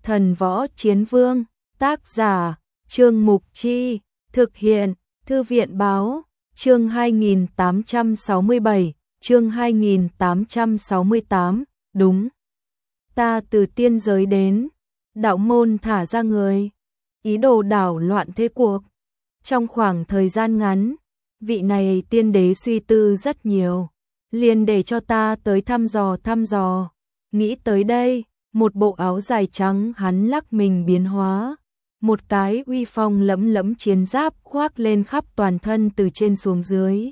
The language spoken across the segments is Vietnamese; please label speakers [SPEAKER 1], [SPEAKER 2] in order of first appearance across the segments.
[SPEAKER 1] Thần Võ Chiến Vương, tác giả, Trương Mục Chi, thực hiện, Thư viện Báo, chương 2867, chương 2868, đúng. Ta từ tiên giới đến, đạo môn thả ra người, ý đồ đảo loạn thế cuộc. Trong khoảng thời gian ngắn, vị này tiên đế suy tư rất nhiều, liền để cho ta tới thăm dò. Nghĩ tới đây, một bộ áo dài trắng hắn lắc mình biến hóa, một cái uy phong lẫm lẫm chiến giáp khoác lên khắp toàn thân từ trên xuống dưới.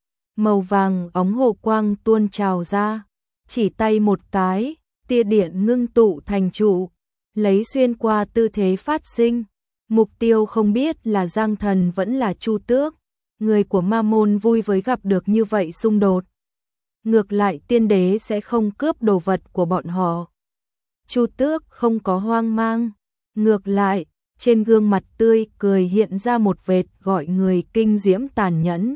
[SPEAKER 1] Màu vàng óng hồ quang tuôn trào ra, chỉ tay một cái, tia điện ngưng tụ thành trụ, lấy xuyên qua tư thế phát sinh. Mục tiêu không biết là Giang Thần vẫn là Chu Tước, người của Ma Môn vui với gặp được như vậy xung đột. Ngược lại tiên đế sẽ không cướp đồ vật của bọn họ. Chu Tước không có hoang mang, ngược lại, trên gương mặt tươi cười hiện ra một vệt gọi người kinh diễm tàn nhẫn.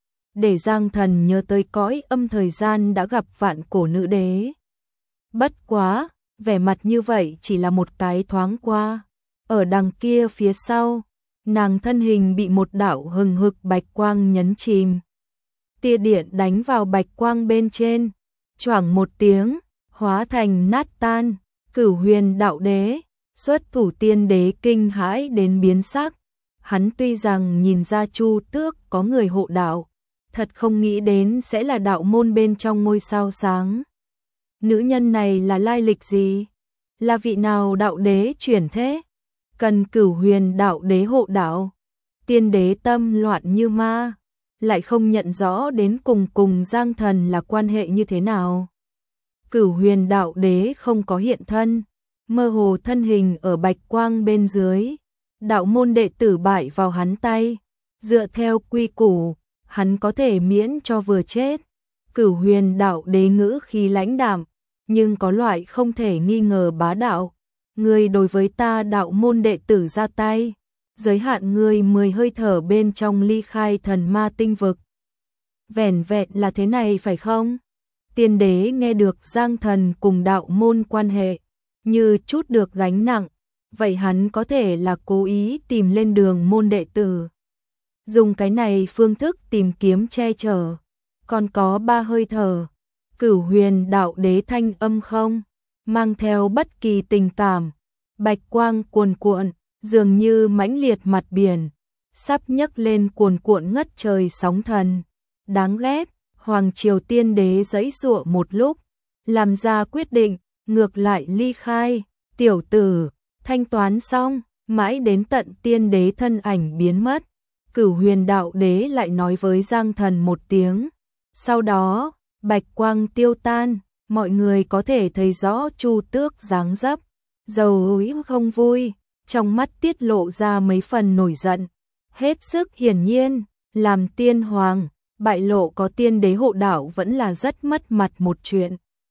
[SPEAKER 1] Để Giang Thần nhớ tới cõi âm thời gian đã gặp vạn cổ nữ đế. Bất quá, vẻ mặt như vậy chỉ là một cái thoáng qua. Ở đằng kia phía sau, nàng thân hình bị một đạo hừng hực bạch quang nhấn chìm. Tia điện đánh vào bạch quang bên trên, choảng một tiếng, hóa thành nát tan. Cửu Huyền đạo đế, xuất thủ tiên đế kinh hãi đến biến sắc. Hắn tuy rằng nhìn ra Chu Tước có người hộ đạo, thật không nghĩ đến sẽ là đạo môn bên trong ngôi sao sáng. Nữ nhân này là lai lịch gì? Là vị nào đạo đế chuyển thế? Cần Cửu Huyền đạo đế hộ đạo. Tiên đế tâm loạn như ma, lại không nhận rõ đến cùng Giang Thần là quan hệ như thế nào. Cửu Huyền đạo đế không có hiện thân, mơ hồ thân hình ở bạch quang bên dưới. Đạo môn đệ tử bại vào hắn tay, dựa theo quy củ, hắn có thể miễn cho vừa chết. Cửu Huyền đạo đế ngữ khí lãnh đạm, nhưng có loại không thể nghi ngờ bá đạo. Ngươi đối với ta đạo môn đệ tử ra tay, giới hạn ngươi 10 hơi thở bên trong ly khai thần ma tinh vực. Vẻn vẹn là thế này phải không? Tiên đế nghe được Giang Thần cùng đạo môn quan hệ, như chút được gánh nặng, vậy hắn có thể là cố ý tìm lên đường môn đệ tử. Dùng cái này phương thức tìm kiếm che chở, còn có 3 hơi thở. Cửu Huyền đạo đế thanh âm không mang theo bất kỳ tình cảm, bạch quang cuồn cuộn, dường như mãnh liệt mặt biển, sắp nhấc lên cuồn cuộn ngất trời sóng thần. Đáng ghét, Hoàng Triều tiên đế giãy giụa một lúc, làm ra quyết định, ngược lại ly khai. Tiểu tử, thanh toán xong, mãi đến tận tiên đế thân ảnh biến mất, Cửu Huyền đạo đế lại nói với Giang Thần một tiếng. Sau đó, bạch quang tiêu tan, mọi người có thể thấy rõ Chu Tước dáng dấp, giàu úi không vui, trong mắt tiết lộ ra mấy phần nổi giận. Hết sức hiển nhiên, làm tiên hoàng, bại lộ có tiên đế hộ đạo vẫn là rất mất mặt một chuyện.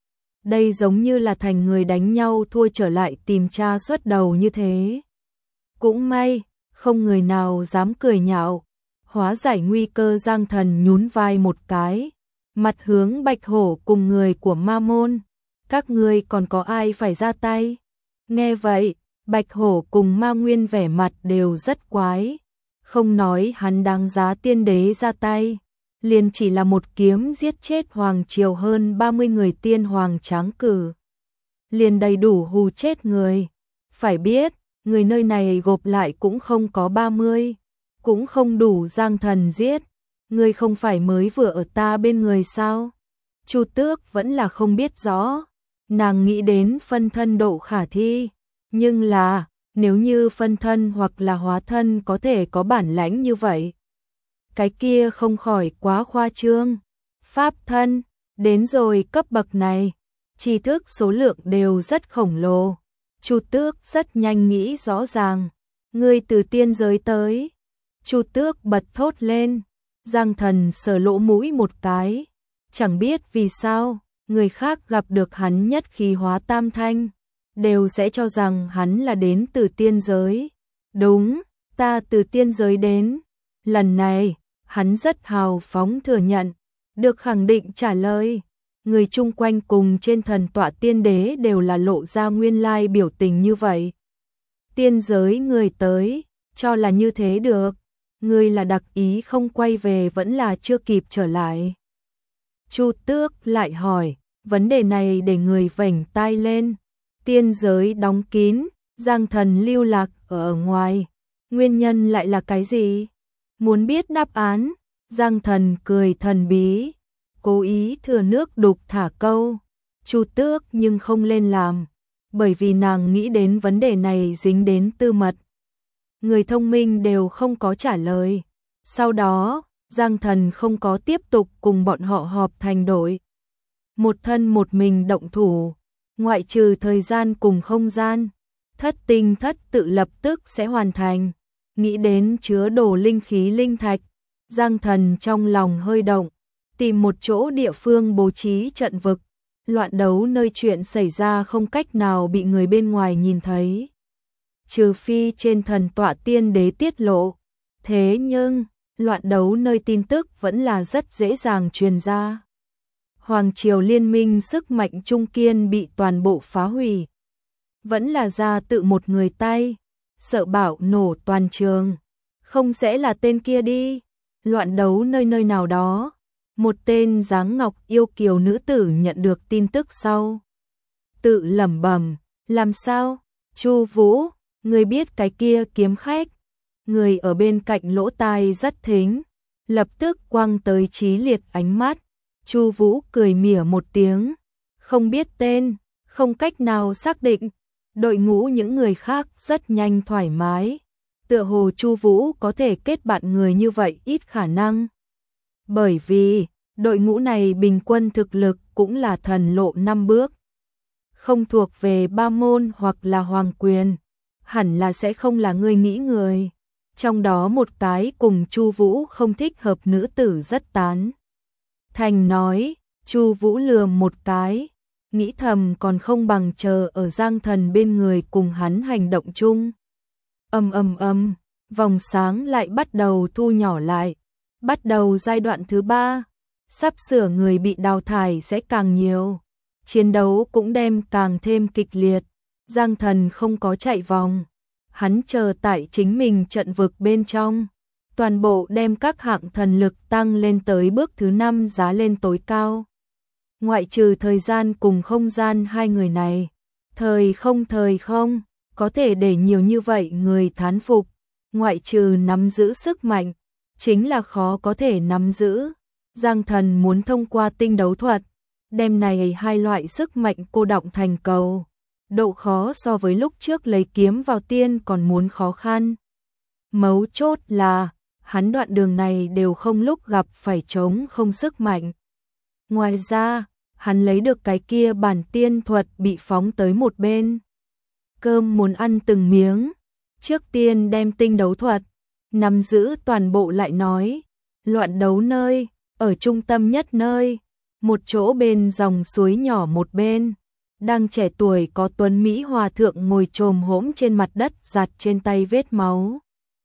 [SPEAKER 1] Đây giống như là thành người đánh nhau thua trở lại tìm cha xuất đầu như thế. Cũng may, không người nào dám cười nhạo. Hóa giải nguy cơ Giang Thần nhún vai một cái, mặt hướng Bạch Hổ cùng người của Ma Môn. Các ngươi còn có ai phải ra tay? Nghe vậy, Bạch Hổ cùng Ma Nguyên vẻ mặt đều rất quái. Không nói hắn đáng giá tiên đế ra tay, liền chỉ là một kiếm giết chết Hoàng Triều hơn 30 người tiên hoàng tráng cử, liền đầy đủ hù chết người. Phải biết, người nơi này gộp lại cũng không có 30, cũng không đủ Giang Thần giết. Ngươi không phải mới vừa ở ta bên người sao? Chu Tước vẫn là không biết rõ, nàng nghĩ đến phân thân độ khả thi, nhưng là, nếu như phân thân hoặc là hóa thân có thể có bản lãnh như vậy, cái kia không khỏi quá khoa trương. Pháp thân, đến rồi cấp bậc này, tri thức số lượng đều rất khổng lồ. Chu Tước rất nhanh nghĩ rõ ràng, ngươi từ tiên giới tới. Chu Tước bật thốt lên. Giang Thần sờ lỗ mũi một cái, chẳng biết vì sao, người khác gặp được hắn nhất khí hóa tam thanh, đều sẽ cho rằng hắn là đến từ tiên giới. Đúng, ta từ tiên giới đến. Lần này, hắn rất hào phóng thừa nhận, được khẳng định trả lời. người chung quanh cùng trên thần tọa tiên đế đều là lộ ra nguyên lai biểu tình như vậy. Tiên giới người tới, cho là như thế được, người là đặc ý không quay về vẫn là chưa kịp trở lại. Chu Tước lại hỏi, vấn đề này để người vểnh tai lên. Tiên giới đóng kín, Giang Thần lưu lạc ở ngoài, nguyên nhân lại là cái gì? Muốn biết đáp án, Giang Thần cười thần bí, cố ý thừa nước đục thả câu. Chu Tước nhưng không lên làm, bởi vì nàng nghĩ đến vấn đề này dính đến tư mật. Người thông minh đều không có trả lời. Sau đó, Giang Thần không có tiếp tục cùng bọn họ họp thành đội. Một thân một mình động thủ, ngoại trừ thời gian cùng không gian, thất tinh thất tự lập tức sẽ hoàn thành. Nghĩ đến chứa đồ linh khí linh thạch, Giang Thần trong lòng hơi động, tìm một chỗ địa phương bố trí trận vực, loạn đấu nơi chuyện xảy ra không cách nào bị người bên ngoài nhìn thấy. Trừ phi trên thần tọa tiên đế tiết lộ, thế nhưng loạn đấu nơi tin tức vẫn là rất dễ dàng truyền ra. Hoàng triều liên minh sức mạnh trung kiên bị toàn bộ phá hủy. Vẫn là ra tự một người tay, sợ bảo nổ toàn trường. Không sẽ là tên kia đi. Loạn đấu nơi nơi nào đó. Một tên dáng ngọc yêu kiều nữ tử nhận được tin tức sau. Tự lẩm bẩm, làm sao? Chu Vũ, người biết cái kia kiếm khách. Người ở bên cạnh lỗ tai rất thính, lập tức quăng tới Chí Liệt ánh mắt. Chu Vũ cười mỉa một tiếng, không biết tên, không cách nào xác định. Đội ngũ những người khác rất nhanh thoải mái, tựa hồ Chu Vũ có thể kết bạn người như vậy ít khả năng. Bởi vì, đội ngũ này bình quân thực lực cũng là thần lộ 5 bước. Không thuộc về ba môn hoặc là hoàng quyền, hẳn là sẽ không là người nghĩ người. Trong đó một cái cùng Chu Vũ không thích hợp nữ tử rất tán. Thành nói, Chu Vũ lườm một cái, nghĩ thầm còn không bằng chờ ở Giang Thần bên người cùng hắn hành động chung. Vòng sáng lại bắt đầu thu nhỏ lại, bắt đầu giai đoạn thứ 3, sắp sửa người bị đào thải sẽ càng nhiều, chiến đấu cũng đem càng thêm kịch liệt. Giang Thần không có chạy vòng, hắn chờ tại chính mình trận vực bên trong, toàn bộ đem các hạng thần lực tăng lên tới bước thứ 5 giá lên tối cao. Ngoại trừ thời gian cùng không gian hai người này, thời không, có thể để nhiều như vậy người thán phục, ngoại trừ nắm giữ sức mạnh, chính là khó có thể nắm giữ. Giang Thần muốn thông qua tinh đấu thuật, đem này hai loại sức mạnh cô đọng thành cầu. Độ khó so với lúc trước lấy kiếm vào tiên còn muốn khó khăn. Mấu chốt là, hắn đoạn đường này đều không lúc gặp phải chống không sức mạnh. Ngoài ra, hắn lấy được cái kia bản tiên thuật bị phóng tới một bên. Cơm muốn ăn từng miếng, trước tiên đem tinh đấu thuật, nắm giữ toàn bộ lại nói. Loạn đấu nơi, ở trung tâm nhất nơi, một chỗ bên dòng suối nhỏ một bên. Đang trẻ tuổi có tuấn Mỹ hòa thượng ngồi chồm hổm trên mặt đất giặt trên tay vết máu.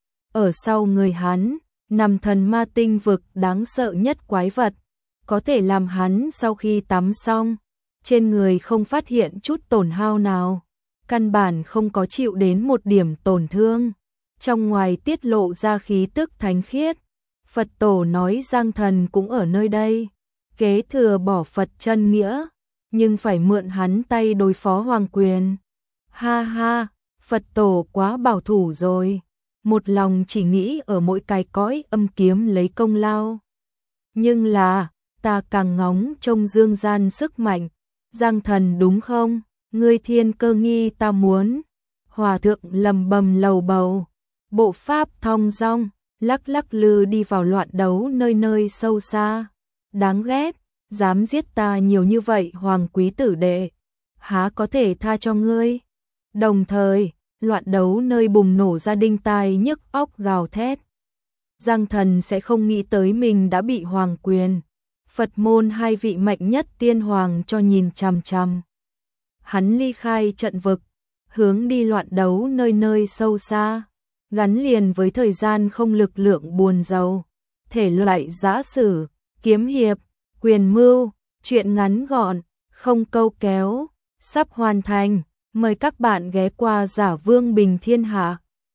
[SPEAKER 1] Ở sau người hắn, nằm thần ma tinh vực đáng sợ nhất quái vật, có thể làm hắn sau khi tắm xong, trên người không phát hiện chút tổn hao nào, căn bản không có chịu đến một điểm tổn thương, trong ngoài tiết lộ ra khí tức thánh khiết. Phật tổ nói Giang Thần cũng ở nơi đây, kế thừa bỏ Phật chân nghĩa, nhưng phải mượn hắn tay đối phó hoàng quyền. Ha ha, Phật tổ quá bảo thủ rồi, một lòng chỉ nghĩ ở mỗi cái cõi âm kiếm lấy công lao. Nhưng là, ta càng ngóng trông dương gian sức mạnh. Giang Thần đúng không? Ngươi thiên cơ nghi ta muốn. Hòa thượng lầm bầm lầu bầu, bộ pháp thong dong, lắc lắc lư đi vào loạn đấu nơi nơi sâu xa. Đáng ghét, dám giết ta nhiều như vậy hoàng quý tử đệ, há có thể tha cho ngươi. Đồng thời, loạn đấu nơi bùng nổ ra đinh tai nhức óc gào thét. Giang Thần sẽ không nghĩ tới mình đã bị hoàng quyền, Phật môn hai vị mạnh nhất tiên hoàng cho nhìn chằm chằm. Hắn ly khai trận vực, hướng đi loạn đấu nơi nơi sâu xa, gắn liền với thời gian không lực lượng buồn giàu, thể loại giã sử, kiếm hiệp, quyền mưu, Chuyện ngắn gọn, không câu kéo, sắp hoàn thành. Mời các bạn ghé qua Giả Vương Bình Thiên Hạ.